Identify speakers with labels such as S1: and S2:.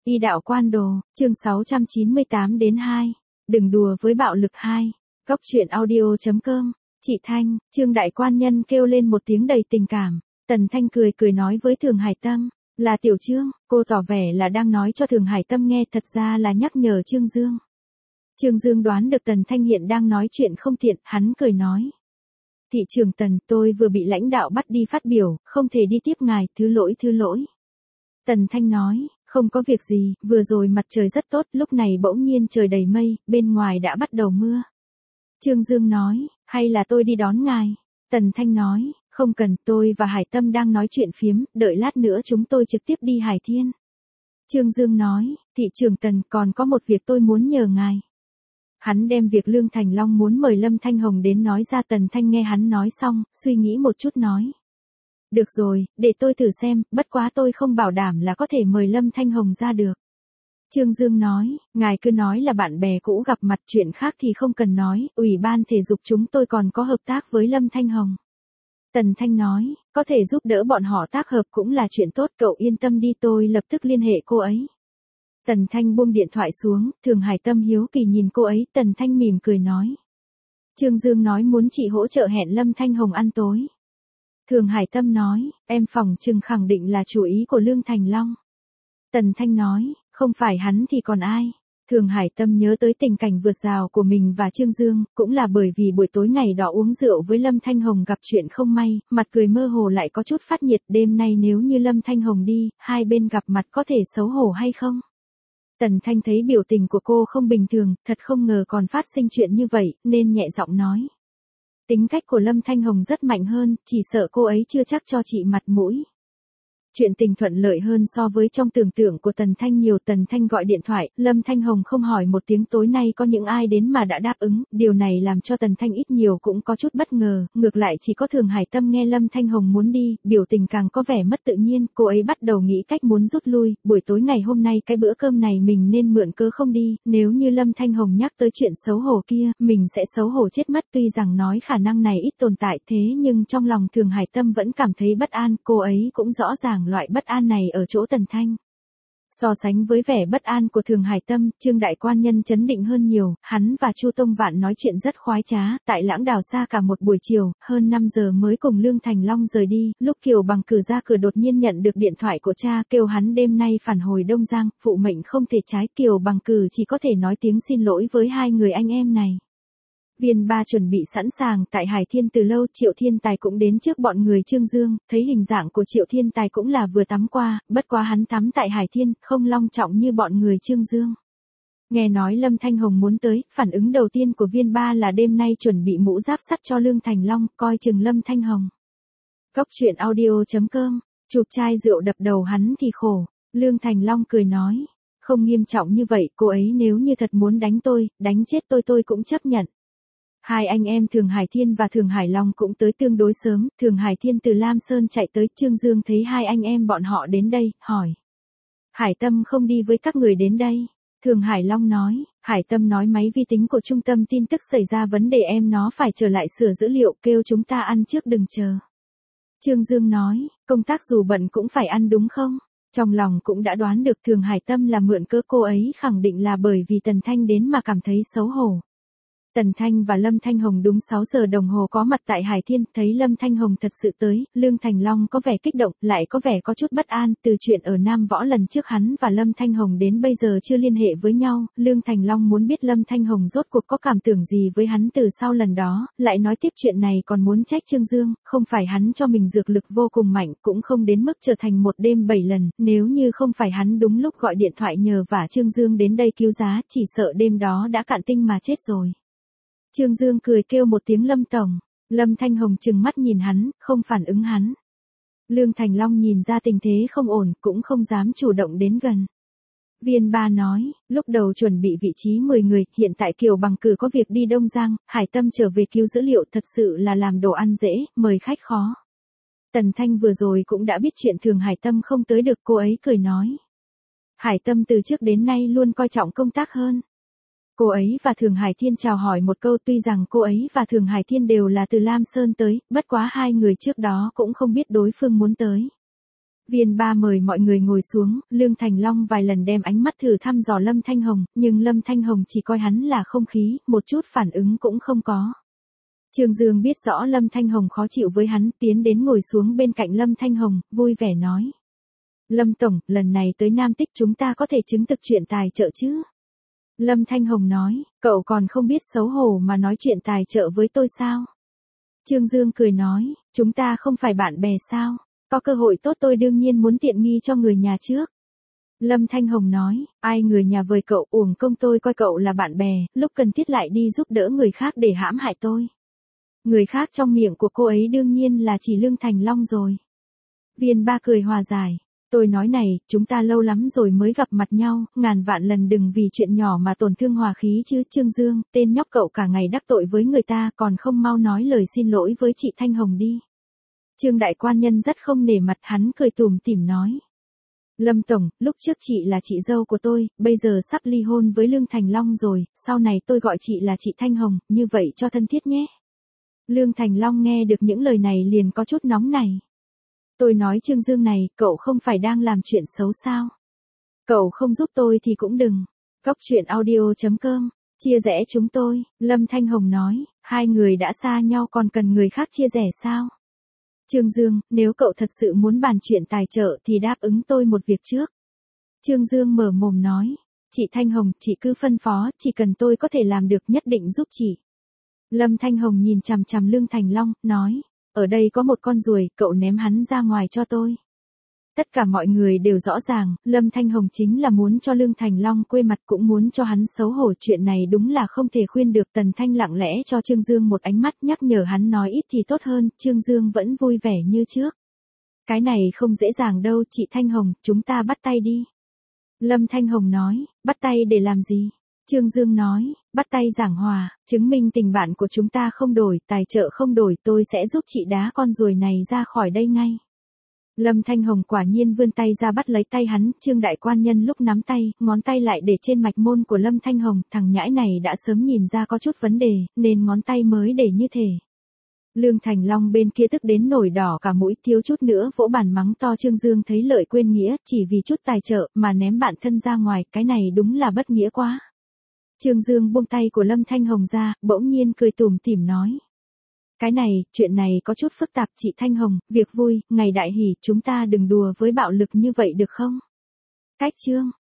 S1: Y đạo quan đồ, chương 698-2. Đừng đùa với bạo lực 2. Góc truyện audio.com. Chị Thanh, Trương đại quan nhân kêu lên một tiếng đầy tình cảm. Tần Thanh cười cười nói với Thường Hải Tâm, là Tiểu Trương, cô tỏ vẻ là đang nói cho Thường Hải Tâm nghe, thật ra là nhắc nhở Trương Dương. Trương Dương đoán được Tần Thanh hiện đang nói chuyện không tiện, hắn cười nói. Thị trưởng Tần, tôi vừa bị lãnh đạo bắt đi phát biểu, không thể đi tiếp ngài, thứ lỗi. Tần Thanh nói, không có việc gì, vừa rồi mặt trời rất tốt, lúc này bỗng nhiên trời đầy mây, bên ngoài đã bắt đầu mưa. Trương Dương nói, hay là tôi đi đón ngài? Tần Thanh nói, không cần, tôi và Hải Tâm đang nói chuyện phiếm, đợi lát nữa chúng tôi trực tiếp đi Hải Thiên. Trương Dương nói, thị trưởng Tần, còn có một việc tôi muốn nhờ ngài. Hắn đem việc Lương Thành Long muốn mời Lâm Thanh Hồng đến nói ra. Tần Thanh nghe hắn nói xong, suy nghĩ một chút nói. Được rồi, để tôi thử xem, bất quá tôi không bảo đảm là có thể mời Lâm Thanh Hồng ra được. Trương Dương nói, ngài cứ nói là bạn bè cũ gặp mặt, chuyện khác thì không cần nói, Ủy ban thể dục chúng tôi còn có hợp tác với Lâm Thanh Hồng. Tần Thanh nói, có thể giúp đỡ bọn họ tác hợp cũng là chuyện tốt, cậu yên tâm đi, tôi lập tức liên hệ cô ấy. Tần Thanh buông điện thoại xuống, Thường Hải Tâm hiếu kỳ nhìn cô ấy, Tần Thanh mỉm cười nói. Trương Dương nói muốn chị hỗ trợ hẹn Lâm Thanh Hồng ăn tối. Thường Hải Tâm nói, em phỏng chừng khẳng định là chủ ý của Lương Thành Long. Tần Thanh nói, không phải hắn thì còn ai. Thường Hải Tâm nhớ tới tình cảnh vượt rào của mình và Trương Dương, cũng là bởi vì buổi tối ngày đó uống rượu với Lâm Thanh Hồng gặp chuyện không may, mặt cười mơ hồ lại có chút phát nhiệt, đêm nay nếu như Lâm Thanh Hồng đi, hai bên gặp mặt có thể xấu hổ hay không? Tần Thanh thấy biểu tình của cô không bình thường, thật không ngờ còn phát sinh chuyện như vậy, nên nhẹ giọng nói. Tính cách của Lâm Thanh Hồng rất mạnh hơn, chỉ sợ cô ấy chưa chắc cho chị mặt mũi. Chuyện tình thuận lợi hơn so với trong tưởng tượng của Tần Thanh nhiều. Tần Thanh gọi điện thoại, Lâm Thanh Hồng không hỏi một tiếng tối nay có những ai đến mà đã đáp ứng, điều này làm cho Tần Thanh ít nhiều cũng có chút bất ngờ, ngược lại chỉ có Thường Hải Tâm nghe Lâm Thanh Hồng muốn đi, biểu tình càng có vẻ mất tự nhiên, cô ấy bắt đầu nghĩ cách muốn rút lui, buổi tối ngày hôm nay cái bữa cơm này mình nên mượn cớ không đi, nếu như Lâm Thanh Hồng nhắc tới chuyện xấu hổ kia, mình sẽ xấu hổ chết mất. Tuy rằng nói khả năng này ít tồn tại thế nhưng trong lòng Thường Hải Tâm vẫn cảm thấy bất an, cô ấy cũng rõ ràng loại bất an này ở chỗ Tần Thanh. So sánh với vẻ bất an của Thường Hải Tâm, Trương đại quan nhân chấn định hơn nhiều, hắn và Chu Tông Vạn nói chuyện rất khoái trá, tại Lãng Đào xa cả một buổi chiều, hơn 5 giờ mới cùng Lương Thành Long rời đi, lúc Kiều Bằng Cử ra cửa đột nhiên nhận được điện thoại của cha kêu hắn đêm nay phản hồi Đông Giang, phụ mệnh không thể trái, Kiều Bằng Cử chỉ có thể nói tiếng xin lỗi với hai người anh em này. Viên Ba chuẩn bị sẵn sàng tại Hải Thiên từ lâu, Triệu Thiên Tài cũng đến trước bọn người Trương Dương, thấy hình dạng của Triệu Thiên Tài cũng là vừa tắm qua, bất quá hắn tắm tại Hải Thiên, không long trọng như bọn người Trương Dương. Nghe nói Lâm Thanh Hồng muốn tới, phản ứng đầu tiên của Viên Ba là đêm nay chuẩn bị mũ giáp sắt cho Lương Thành Long, coi chừng Lâm Thanh Hồng. Góc truyện audio.com, chụp chai rượu đập đầu hắn thì khổ, Lương Thành Long cười nói, không nghiêm trọng như vậy, cô ấy nếu như thật muốn đánh tôi, đánh chết tôi cũng chấp nhận. Hai anh em Thường Hải Thiên và Thường Hải Long cũng tới tương đối sớm, Thường Hải Thiên từ Lam Sơn chạy tới, Trương Dương thấy hai anh em bọn họ đến đây, hỏi. Hải Tâm không đi với các người đến đây. Thường Hải Long nói, Hải Tâm nói máy vi tính của trung tâm tin tức xảy ra vấn đề, em nó phải trở lại sửa dữ liệu, kêu chúng ta ăn trước đừng chờ. Trương Dương nói, công tác dù bận cũng phải ăn đúng không? Trong lòng cũng đã đoán được Thường Hải Tâm là mượn cớ, cô ấy khẳng định là bởi vì Tần Thanh đến mà cảm thấy xấu hổ. Tần Thanh và Lâm Thanh Hồng đúng 6 giờ đồng hồ có mặt tại Hải Thiên, thấy Lâm Thanh Hồng thật sự tới, Lương Thành Long có vẻ kích động, lại có vẻ có chút bất an, từ chuyện ở Nam Võ lần trước hắn và Lâm Thanh Hồng đến bây giờ chưa liên hệ với nhau, Lương Thành Long muốn biết Lâm Thanh Hồng rốt cuộc có cảm tưởng gì với hắn từ sau lần đó, lại nói tiếp chuyện này còn muốn trách Trương Dương, không phải hắn cho mình dược lực vô cùng mạnh, cũng không đến mức trở thành một đêm 7 lần, nếu như không phải hắn đúng lúc gọi điện thoại nhờ vả Trương Dương đến đây cứu giá, chỉ sợ đêm đó đã cạn tinh mà chết rồi. Trương Dương cười kêu một tiếng Lâm Tổng, Lâm Thanh Hồng trừng mắt nhìn hắn, không phản ứng hắn. Lương Thành Long nhìn ra tình thế không ổn, cũng không dám chủ động đến gần. Viên Ba nói, lúc đầu chuẩn bị vị trí 10 người, hiện tại Kiều Bằng Cử có việc đi Đông Giang, Hải Tâm trở về cứu dữ liệu, thật sự là làm đồ ăn dễ, mời khách khó. Tần Thanh vừa rồi cũng đã biết chuyện Thường Hải Tâm không tới được, cô ấy cười nói. Hải Tâm từ trước đến nay luôn coi trọng công tác hơn. Cô ấy và Thường Hải Thiên chào hỏi một câu, tuy rằng cô ấy và Thường Hải Thiên đều là từ Lam Sơn tới, bất quá hai người trước đó cũng không biết đối phương muốn tới. Viên ba mời mọi người ngồi xuống, Lương Thành Long vài lần đem ánh mắt thử thăm dò Lâm Thanh Hồng, nhưng Lâm Thanh Hồng chỉ coi hắn là không khí, một chút phản ứng cũng không có. Trương Dương biết rõ Lâm Thanh Hồng khó chịu với hắn, tiến đến ngồi xuống bên cạnh Lâm Thanh Hồng, vui vẻ nói. Lâm Tổng, lần này tới Nam Tích chúng ta có thể chứng thực chuyện tài trợ chứ? Lâm Thanh Hồng nói, cậu còn không biết xấu hổ mà nói chuyện tài trợ với tôi sao? Trương Dương cười nói, chúng ta không phải bạn bè sao? Có cơ hội tốt tôi đương nhiên muốn tiện nghi cho người nhà trước. Lâm Thanh Hồng nói, ai người nhà vời cậu, uổng công tôi coi cậu là bạn bè, lúc cần thiết lại đi giúp đỡ người khác để hãm hại tôi. Người khác trong miệng của cô ấy đương nhiên là chỉ Lương Thành Long rồi. Viên ba cười hòa giải. Tôi nói này, chúng ta lâu lắm rồi mới gặp mặt nhau, ngàn vạn lần đừng vì chuyện nhỏ mà tổn thương hòa khí chứ. Trương Dương, tên nhóc cậu cả ngày đắc tội với người ta còn không mau nói lời xin lỗi với chị Thanh Hồng đi. Trương đại quan nhân rất không nể mặt, hắn cười tủm tỉm nói. Lâm Tổng, lúc trước chị là chị dâu của tôi, bây giờ sắp ly hôn với Lương Thành Long rồi, sau này tôi gọi chị là chị Thanh Hồng, như vậy cho thân thiết nhé. Lương Thành Long nghe được những lời này liền có chút nóng này. Tôi nói Trương Dương này, cậu không phải đang làm chuyện xấu sao? Cậu không giúp tôi thì cũng đừng. Cóc truyện audio.com, chia rẽ chúng tôi, Lâm Thanh Hồng nói, hai người đã xa nhau còn cần người khác chia rẽ sao? Trương Dương, nếu cậu thật sự muốn bàn chuyện tài trợ thì đáp ứng tôi một việc trước. Trương Dương mở mồm nói, chị Thanh Hồng, chị cứ phân phó, chỉ cần tôi có thể làm được nhất định giúp chị. Lâm Thanh Hồng nhìn chằm chằm Lương Thành Long, nói, ở đây có một con ruồi, cậu ném hắn ra ngoài cho tôi. Tất cả mọi người đều rõ ràng, Lâm Thanh Hồng chính là muốn cho Lương Thành Long quê mặt cũng muốn cho hắn xấu hổ, chuyện này đúng là không thể khuyên được. Tần Thanh lặng lẽ cho Trương Dương một ánh mắt nhắc nhở hắn nói ít thì tốt hơn, Trương Dương vẫn vui vẻ như trước. Cái này không dễ dàng đâu, chị Thanh Hồng, chúng ta bắt tay đi. Lâm Thanh Hồng nói, bắt tay để làm gì? Trương Dương nói, bắt tay giảng hòa, chứng minh tình bạn của chúng ta không đổi, tài trợ không đổi, tôi sẽ giúp chị đá con ruồi này ra khỏi đây ngay. Lâm Thanh Hồng quả nhiên vươn tay ra bắt lấy tay hắn, Trương đại quan nhân lúc nắm tay, ngón tay lại để trên mạch môn của Lâm Thanh Hồng, thằng nhãi này đã sớm nhìn ra có chút vấn đề, nên ngón tay mới để như thế. Lương Thành Long bên kia tức đến nổi đỏ cả mũi, thiếu chút nữa vỗ bàn mắng to Trương Dương thấy lợi quên nghĩa, chỉ vì chút tài trợ mà ném bạn thân ra ngoài, cái này đúng là bất nghĩa quá. Trương Dương buông tay của Lâm Thanh Hồng ra, bỗng nhiên cười tủm tỉm nói. Cái này, chuyện này có chút phức tạp chị Thanh Hồng, việc vui, ngày đại hỷ, chúng ta đừng đùa với bạo lực như vậy được không? Cách chương.